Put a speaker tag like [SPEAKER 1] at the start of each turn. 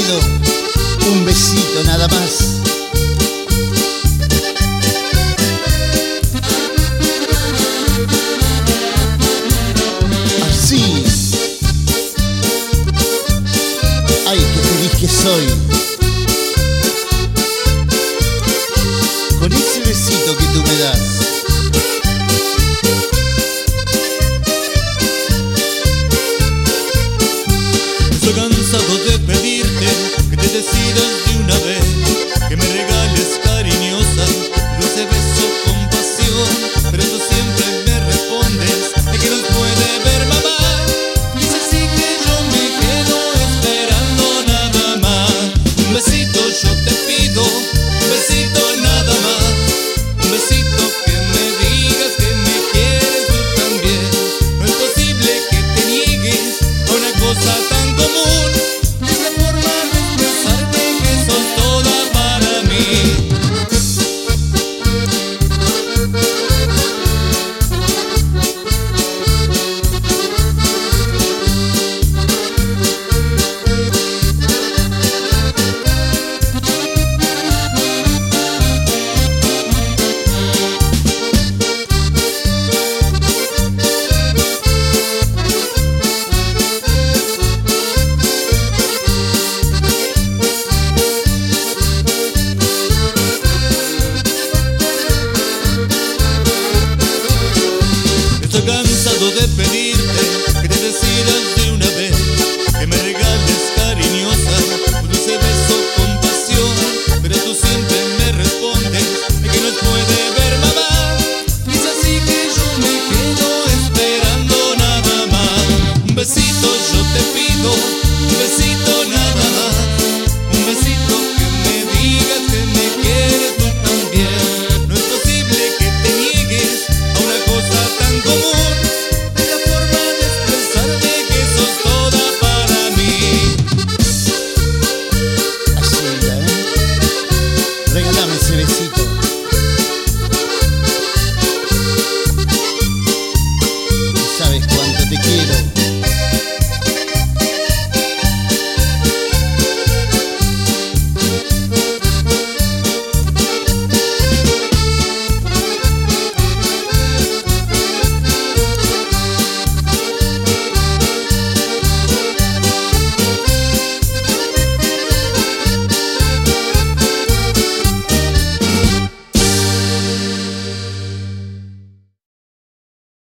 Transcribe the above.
[SPEAKER 1] pido un besito nada más. Así. Ay, qué feliz que soy. Con ese besito que tú me das.
[SPEAKER 2] Estoy cansado de pedirte que te decidas de una vez, que me regales cariñosa, dulce beso con pasión, pero tú siempre me respondes de que nos puede ver mamá. Dice así que yo me quedo esperando nada más. Un besito yo te pido, un besito nada más, un besito que me digas que me quieres tú también. No es posible que te niegues a una cosa tan común. Es la forma de expresarte que sos toda para mí. Estoy cansado de pedirte que te decidas de una vez, que me regales cariñosa, un dulce beso con pasión, pero tú siempre me respondes de que no puede ver mamá. Es así que yo me quedo esperando nada más. Un besito yo te pido, un besito